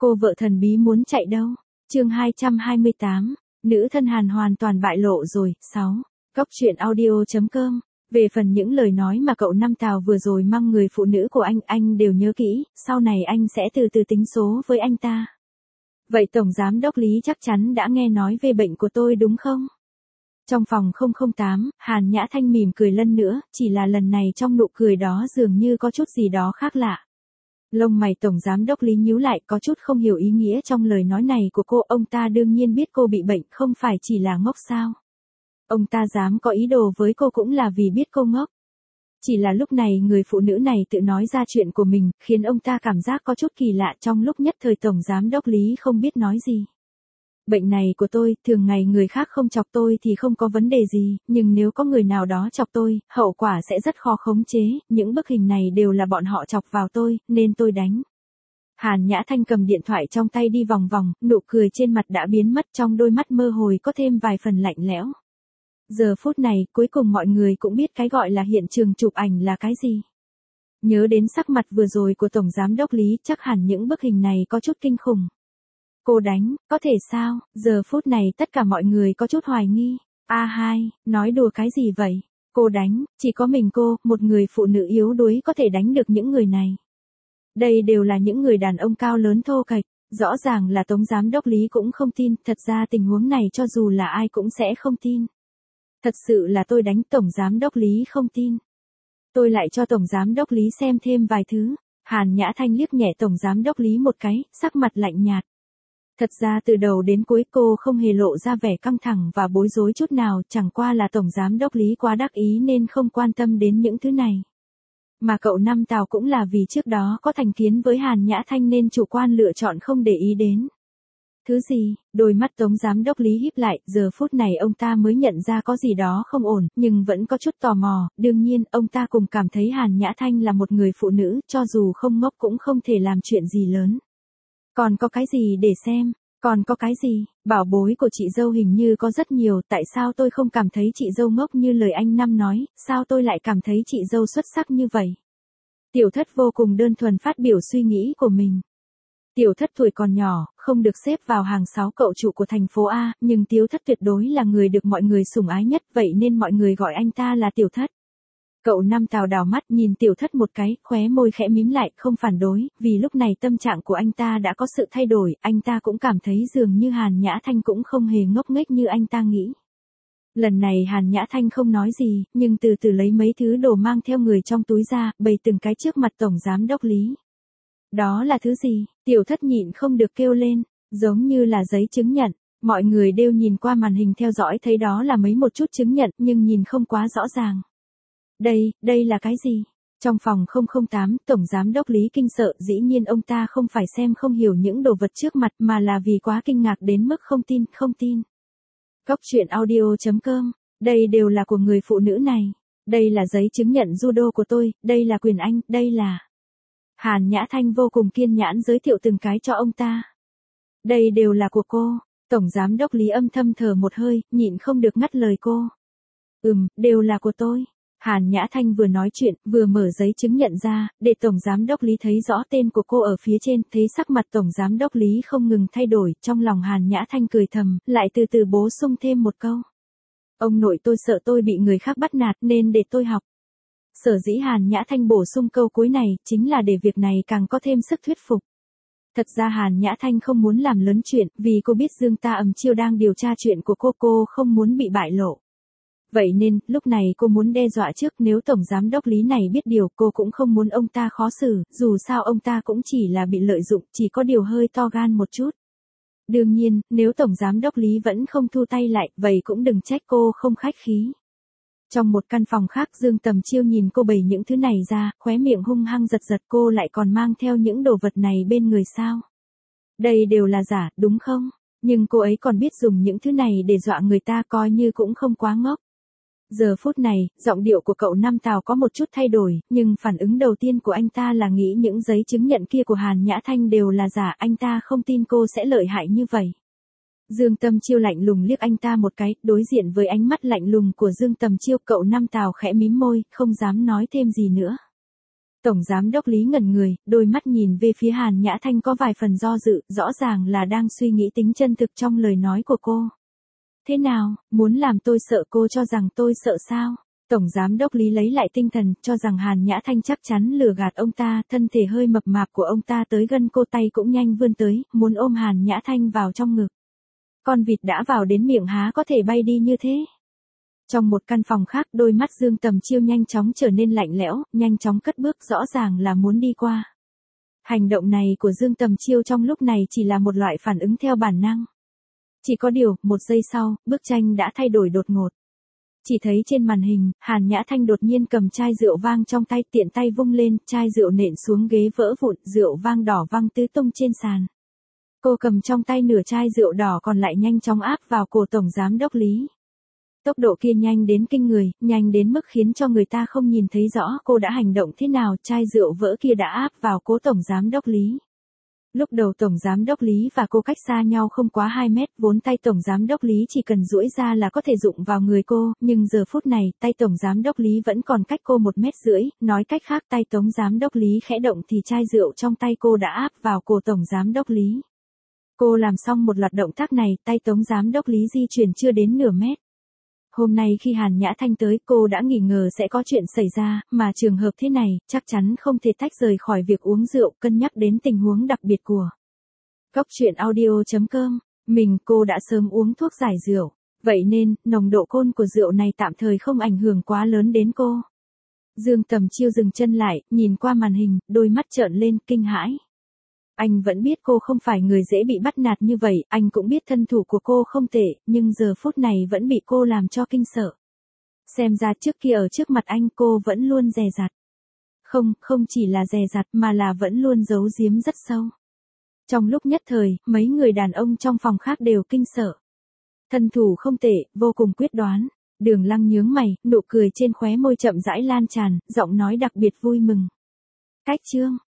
Cô vợ thần bí muốn chạy đâu? Chương 228, nữ thân Hàn hoàn toàn bại lộ rồi. 6. Góc truyện audio.com. Về phần những lời nói mà cậu Năm Tào vừa rồi măng người phụ nữ của anh đều nhớ kỹ, sau này anh sẽ từ từ tính số với anh ta. Vậy Tổng Giám đốc Lý chắc chắn đã nghe nói về bệnh của tôi đúng không? Trong phòng 008, Hàn Nhã Thanh mỉm cười lần nữa, chỉ là lần này trong nụ cười đó dường như có chút gì đó khác lạ. Lông mày Tổng Giám đốc Lý nhíu lại, có chút không hiểu ý nghĩa trong lời nói này của cô. Ông ta đương nhiên biết cô bị bệnh, không phải chỉ là ngốc sao? Ông ta dám có ý đồ với cô cũng là vì biết cô ngốc. Chỉ là lúc này người phụ nữ này tự nói ra chuyện của mình, khiến ông ta cảm giác có chút kỳ lạ. Trong lúc nhất thời Tổng Giám đốc Lý không biết nói gì. Bệnh này của tôi, thường ngày người khác không chọc tôi thì không có vấn đề gì, nhưng nếu có người nào đó chọc tôi, hậu quả sẽ rất khó khống chế. Những bức hình này đều là bọn họ chọc vào tôi, nên tôi đánh. Hàn Nhã Thanh cầm điện thoại trong tay đi vòng vòng, nụ cười trên mặt đã biến mất, trong đôi mắt mơ hồ có thêm vài phần lạnh lẽo. Giờ phút này, cuối cùng mọi người cũng biết cái gọi là hiện trường chụp ảnh là cái gì. Nhớ đến sắc mặt vừa rồi của Tổng Giám đốc Lý, chắc hẳn những bức hình này có chút kinh khủng. Cô đánh, có thể sao? Giờ phút này tất cả mọi người có chút hoài nghi. A2, nói đùa cái gì vậy? Cô đánh, chỉ có mình cô, một người phụ nữ yếu đuối có thể đánh được những người này. Đây đều là những người đàn ông cao lớn thô kệch. Rõ ràng là Tổng Giám đốc Lý cũng không tin, thật ra tình huống này cho dù là ai cũng sẽ không tin. Thật sự là tôi đánh, Tổng Giám đốc Lý không tin. Tôi lại cho Tổng Giám đốc Lý xem thêm vài thứ. Hàn Nhã Thanh liếc nhẹ Tổng Giám đốc Lý một cái, sắc mặt lạnh nhạt. Thật ra từ đầu đến cuối cô không hề lộ ra vẻ căng thẳng và bối rối chút nào, chẳng qua là Tổng Giám đốc Lý quá đắc ý nên không quan tâm đến những thứ này. Mà cậu Năm Tào cũng là vì trước đó có thành kiến với Hàn Nhã Thanh nên chủ quan lựa chọn không để ý đến. Thứ gì? Đôi mắt Tổng Giám đốc Lý híp lại, giờ phút này ông ta mới nhận ra có gì đó không ổn, nhưng vẫn có chút tò mò. Đương nhiên, ông ta cùng cảm thấy Hàn Nhã Thanh là một người phụ nữ, cho dù không ngốc cũng không thể làm chuyện gì lớn. Còn có cái gì để xem? Còn có cái gì? Bảo bối của chị dâu hình như có rất nhiều, tại sao tôi không cảm thấy chị dâu ngốc như lời anh Năm nói, sao tôi lại cảm thấy chị dâu xuất sắc như vậy? Tiểu Thất vô cùng đơn thuần phát biểu suy nghĩ của mình. Tiểu Thất tuổi còn nhỏ, không được xếp vào hàng 6 cậu trụ của thành phố A, nhưng Tiểu Thất tuyệt đối là người được mọi người sủng ái nhất, vậy nên mọi người gọi anh ta là Tiểu Thất. Cậu Năm Tào đảo mắt nhìn Tiểu Thất một cái, khóe môi khẽ mím lại, không phản đối, vì lúc này tâm trạng của anh ta đã có sự thay đổi, anh ta cũng cảm thấy dường như Hàn Nhã Thanh cũng không hề ngốc nghếch như anh ta nghĩ. Lần này Hàn Nhã Thanh không nói gì, nhưng từ từ lấy mấy thứ đồ mang theo người trong túi ra, bày từng cái trước mặt Tổng Giám đốc Lý. Đó là thứ gì? Tiểu Thất nhịn không được kêu lên, giống như là giấy chứng nhận. Mọi người đều nhìn qua màn hình theo dõi thấy đó là một chút chứng nhận, nhưng nhìn không quá rõ ràng. Đây là cái gì? Trong phòng 008, Tổng Giám đốc Lý kinh sợ, dĩ nhiên ông ta không phải xem không hiểu những đồ vật trước mặt mà là vì quá kinh ngạc đến mức không tin. Góc truyện audio.com, đây đều là của người phụ nữ này. Đây là giấy chứng nhận judo của tôi, đây là quyền Anh, đây là... Hàn Nhã Thanh vô cùng kiên nhẫn giới thiệu từng cái cho ông ta. Đây đều là của cô. Tổng Giám đốc Lý âm thầm thở một hơi, nhịn không được ngắt lời cô. Đều là của tôi. Hàn Nhã Thanh vừa nói chuyện, vừa mở giấy chứng nhận ra, để Tổng Giám đốc Lý thấy rõ tên của cô ở phía trên, thấy sắc mặt Tổng Giám đốc Lý không ngừng thay đổi, trong lòng Hàn Nhã Thanh cười thầm, lại từ từ bổ sung thêm một câu. Ông nội tôi sợ tôi bị người khác bắt nạt nên để tôi học. Sở dĩ Hàn Nhã Thanh bổ sung câu cuối này, chính là để việc này càng có thêm sức thuyết phục. Thật ra Hàn Nhã Thanh không muốn làm lớn chuyện, vì cô biết Dương Ta Ầm Chiêu đang điều tra chuyện của cô không muốn bị bại lộ. Vậy nên, lúc này cô muốn đe dọa trước, nếu Tổng Giám đốc Lý này biết điều, cô cũng không muốn ông ta khó xử, dù sao ông ta cũng chỉ là bị lợi dụng, chỉ có điều hơi to gan một chút. Đương nhiên, nếu Tổng Giám đốc Lý vẫn không thu tay lại, vậy cũng đừng trách cô không khách khí. Trong một căn phòng khác, Dương Tầm Chiêu nhìn cô bày những thứ này ra, khóe miệng hung hăng giật, cô lại còn mang theo những đồ vật này bên người sao? Đây đều là giả, đúng không? Nhưng cô ấy còn biết dùng những thứ này để dọa người ta, coi như cũng không quá ngốc. Giờ phút này, giọng điệu của cậu Năm Tào có một chút thay đổi, nhưng phản ứng đầu tiên của anh ta là nghĩ những giấy chứng nhận kia của Hàn Nhã Thanh đều là giả, anh ta không tin cô sẽ lợi hại như vậy. Dương Tầm Chiêu lạnh lùng liếc anh ta một cái, đối diện với ánh mắt lạnh lùng của Dương Tầm Chiêu, cậu Năm Tào khẽ mím môi, không dám nói thêm gì nữa. Tổng giám đốc Lý ngẩn người, đôi mắt nhìn về phía Hàn Nhã Thanh có vài phần do dự, rõ ràng là đang suy nghĩ tính chân thực trong lời nói của cô. Thế nào, muốn làm tôi sợ cô cho rằng tôi sợ sao? Tổng giám đốc Lý lấy lại tinh thần, cho rằng Hàn Nhã Thanh chắc chắn lừa gạt ông ta, thân thể hơi mập mạp của ông ta tới gần cô, tay cũng nhanh vươn tới, muốn ôm Hàn Nhã Thanh vào trong ngực. Con vịt đã vào đến miệng há có thể bay đi như thế. Trong một căn phòng khác, đôi mắt Dương Tầm Chiêu nhanh chóng trở nên lạnh lẽo, nhanh chóng cất bước, rõ ràng là muốn đi qua. Hành động này của Dương Tầm Chiêu trong lúc này chỉ là một loại phản ứng theo bản năng. Chỉ có điều, một giây sau, bức tranh đã thay đổi đột ngột. Chỉ thấy trên màn hình, Hàn Nhã Thanh đột nhiên cầm chai rượu vang trong tay, tiện tay vung lên, chai rượu nện xuống ghế vỡ vụn, rượu vang đỏ văng tứ tung trên sàn. Cô cầm trong tay nửa chai rượu đỏ còn lại nhanh chóng áp vào cổ Tổng giám đốc Lý. Tốc độ kia nhanh đến kinh người, nhanh đến mức khiến cho người ta không nhìn thấy rõ cô đã hành động thế nào, chai rượu vỡ kia đã áp vào cổ Tổng giám đốc Lý. Lúc đầu Tổng giám đốc Lý và cô cách xa nhau không quá 2 mét, vốn tay Tổng giám đốc Lý chỉ cần duỗi ra là có thể dụng vào người cô, nhưng giờ phút này, tay Tổng giám đốc Lý vẫn còn cách cô 1,5 mét, nói cách khác tay Tổng giám đốc Lý khẽ động thì chai rượu trong tay cô đã áp vào cổ Tổng giám đốc Lý. Cô làm xong một loạt động tác này, tay Tổng giám đốc Lý di chuyển chưa đến nửa mét. Hôm nay khi Hàn Nhã Thanh tới, cô đã nghi ngờ sẽ có chuyện xảy ra, mà trường hợp thế này, chắc chắn không thể tách rời khỏi việc uống rượu, cân nhắc đến tình huống đặc biệt của. Cốc truyện audio.com, cô đã sớm uống thuốc giải rượu, vậy nên, nồng độ cồn của rượu này tạm thời không ảnh hưởng quá lớn đến cô. Dương Tầm Chiêu dừng chân lại, nhìn qua màn hình, đôi mắt trợn lên, kinh hãi. Anh vẫn biết cô không phải người dễ bị bắt nạt như vậy, anh cũng biết thân thủ của cô không tệ, nhưng giờ phút này vẫn bị cô làm cho kinh sợ. Xem ra trước kia ở trước mặt anh cô vẫn luôn dè dặt. Không chỉ là dè dặt mà là vẫn luôn giấu giếm rất sâu. Trong lúc nhất thời, mấy người đàn ông trong phòng khác đều kinh sợ. Thân thủ không tệ, vô cùng quyết đoán. Đường Lăng nhướng mày, nụ cười trên khóe môi chậm rãi lan tràn, giọng nói đặc biệt vui mừng. Cách chương